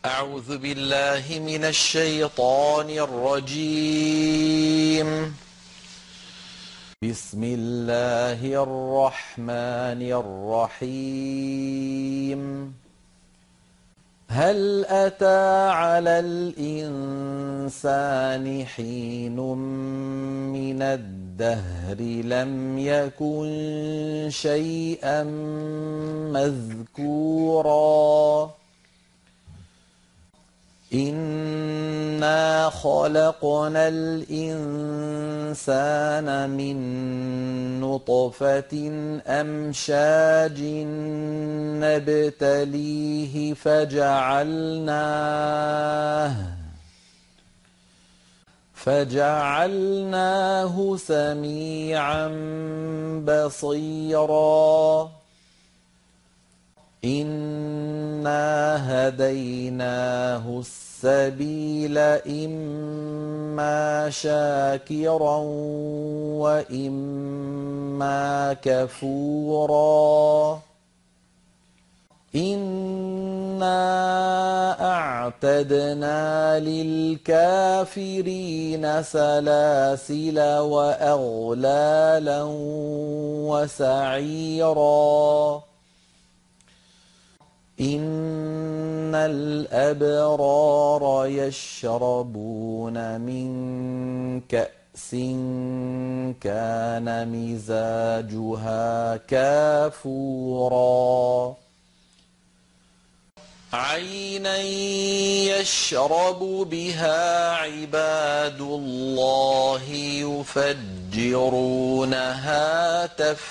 أعوذ بالله من الشيطان الرجيم. بسم الله الرحمن الرحيم. هل أتى على الإنسان حين من الدهر لم يكن شيئا مذكورا إنا خلقنا الإنسان من نطفة أمشاج نبتليه فجعلناه سميعا بصيرا إنا هديناه السبيل إما شاكرا وإما كفورا إنا أعتدنا للكافرين سلاسل وأغلالا وسعيرا إن الأبرار يشربون من كأس كان مزاجها كافورا عينا يشرب بها عباد الله يفجرونها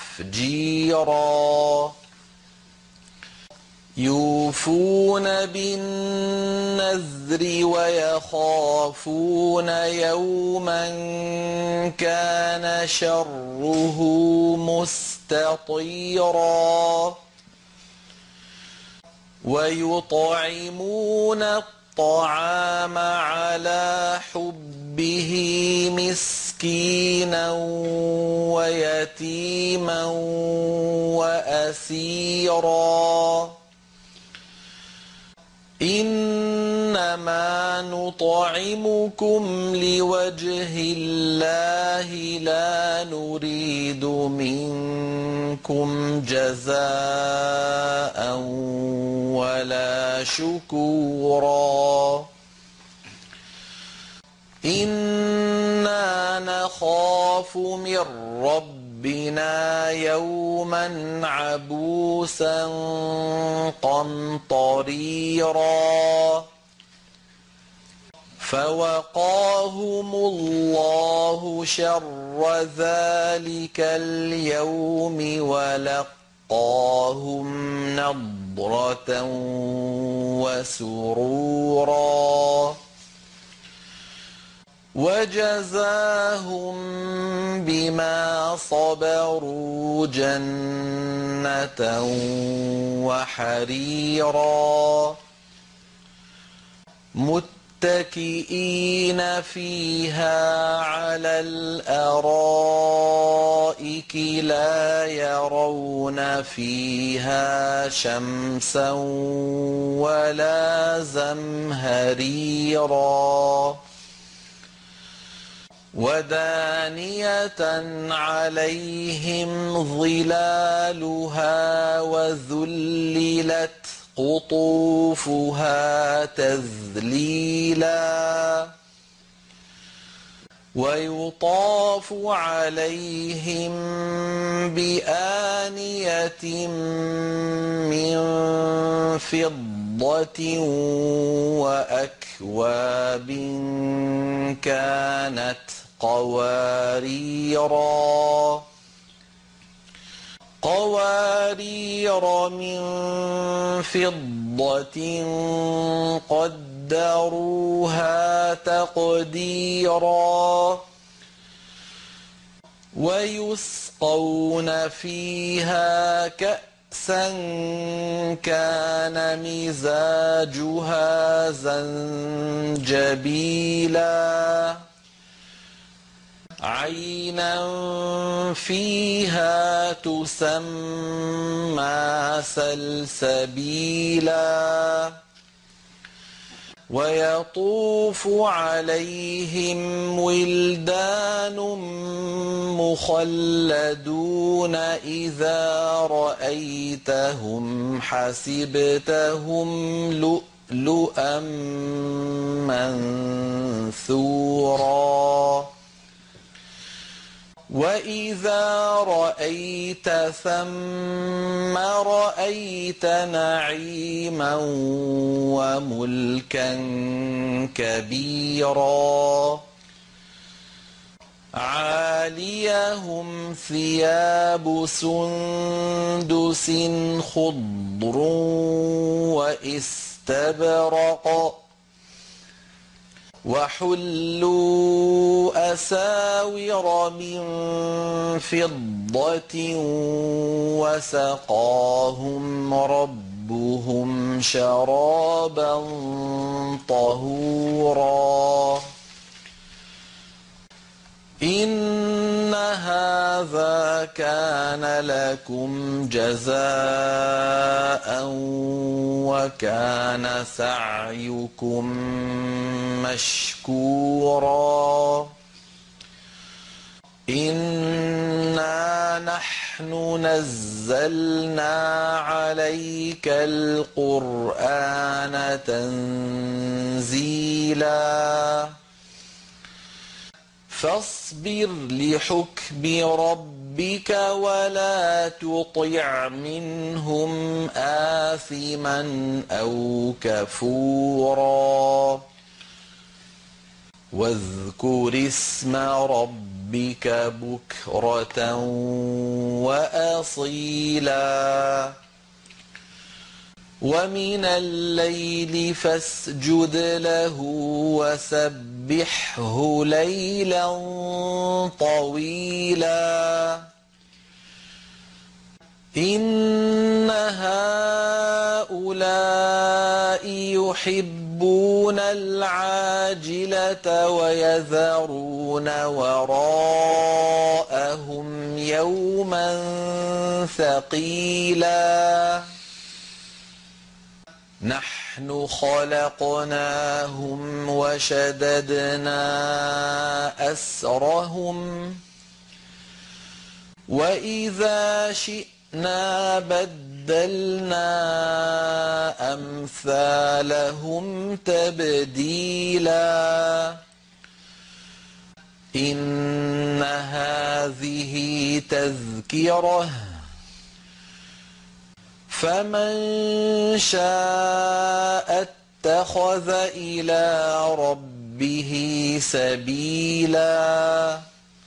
تفجيرا يوفون بالنذر ويخافون يوما كان شره مستطيرا ويطعمون الطعام على حبه مسكينا ويتيما وأسيرا إنما نطعمكم لوجه الله لا نريد منكم جزاء ولا شكورا إنا نخاف من ربنا يوما عبوسا قمطريرا فوقاهم الله شر ذلك اليوم ولقاهم نضرة وسرورا وجزاهم بما صبروا جنة وحريرا متكئين فيها على الأرائك لا يرون فيها شمسا ولا زمهريرا ودانية عليهم ظلالها وذللت قطوفها تذليلا ويطاف عليهم بآنية من فضة وأكواب كانت قوارير من فضة قدروها تقديرا ويسقون فيها كأسا كان مزاجها زنجبيلا عينا فيها تسمى سلسبيلا ويطوف عليهم ولدان مخلدون إذا رأيتهم حسبتهم لؤلؤا منثورا وإذا رأيت ثم رأيت نعيما وملكا كبيرا عاليهم ثياب سندس خضر واستبرق وحلوا أساور من فضة وسقاهم ربهم شرابا طهورا إن هذا كان لكم جزاء وكان سعيكم مشكورا إنا نحن نزلنا عليك القرآن تنزيلا فاصبر لحكم ربك ولا تطع منهم آثما أو كفورا واذكر اسم ربك بكرة وأصيلا ومن الليل فاسجد له وسبحه ليلا طويلا إن هؤلاء يحبون العاجلة ويذرون وراءهم يوما ثقيلا نحن خلقناهم وشددنا أسرهم وإذا شئنا بدلنا أمثالهم تبديلا إن هذه تذكرة فمن شاء اتخذ إلى ربه سبيلا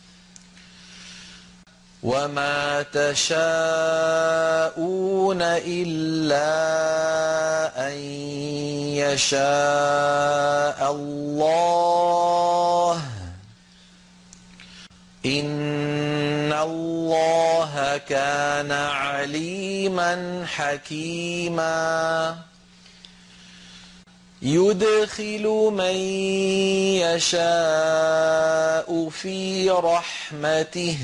وما تشاءون إلا أن يشاء الله إن الله كان عليما حكيما يدخل من يشاء في رحمته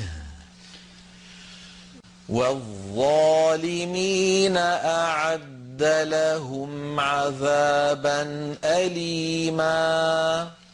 والظالمين أعد لهم عذابا أليما